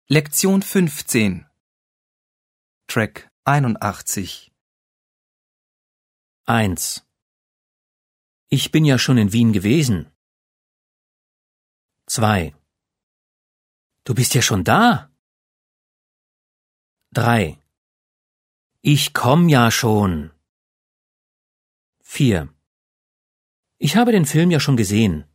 Lektion 15 Track 81 1. Ich bin ja schon in Wien gewesen. 2. Du bist ja schon da. 3. Ich komm ja schon. 4. Ich habe den Film ja schon gesehen.